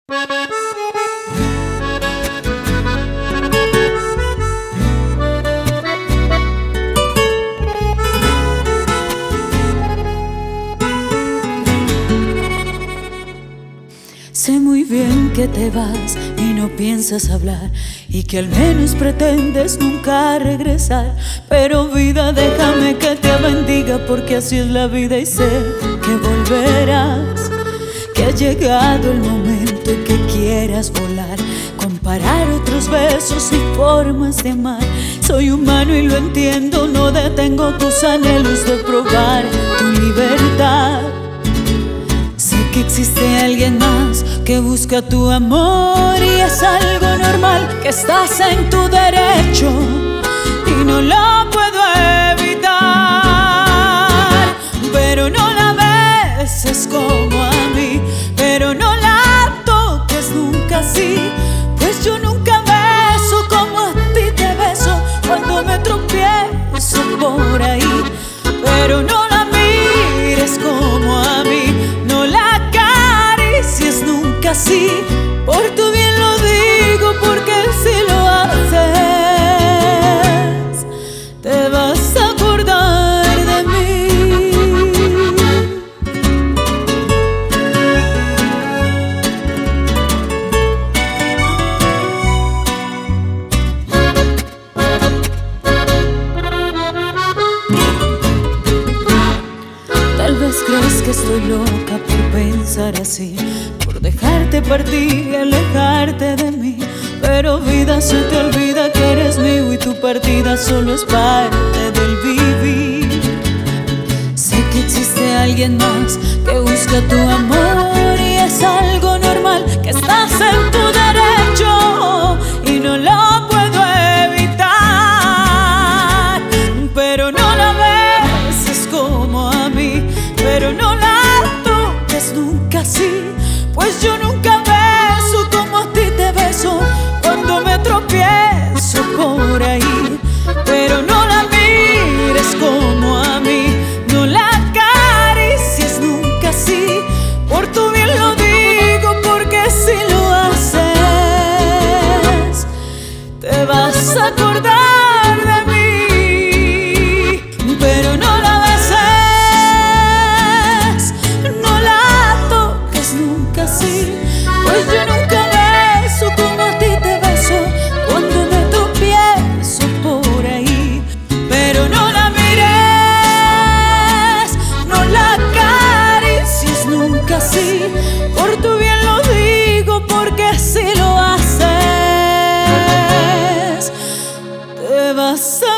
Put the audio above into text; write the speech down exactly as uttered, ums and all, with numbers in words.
Sé muy bien que te vas y no piensas hablar, y que al menos pretendes nunca regresar. Pero vida, déjame que te bendiga, porque así es la vida y sé que volverás. Que ha llegado el momento en que quieras volar, comparar otros besos y formas de amar. Soy humano y lo entiendo, no detengo tus anhelos de probar tu libertad. Sé que existe alguien más que busca tu amor, y es algo normal, que estás en tu derecho y no lo puedo evitar. Pero no la beses como a mí, pero no la toques nunca así, pues yo nunca beso como a ti te beso cuando me tropiezo por ahí. Pero no la mires como a mí, no la acaricies nunca así, por tu bien lo digo, porque si lo haces te vas a acordar de mí. Tal vez crees que estoy loca por pensar así, por dejarte partir y alejarte de mí. Pero vida, se te olvida que eres mío y tu partida solo es parte del vivir. Sé que existe alguien más que busca tu amor, y es algo normal, que estás en tu derecho y no lo puedo evitar. Pero no la beses como a mí, pero no la toques nunca así, pues yo nunca beso como a ti te beso cuando me tropiezo por ahí. Pero no la mires como a mí, no la acaricies nunca así, por tu bien lo digo, porque si lo haces te vas a acordar de mí. Pero no la beses, no la toques nunca así, pues yo nunca beso como a ti te beso cuando me tropiezo por ahí. Pero no la mires, no la acaricies nunca así, por tu bien lo digo, porque si lo haces te vas a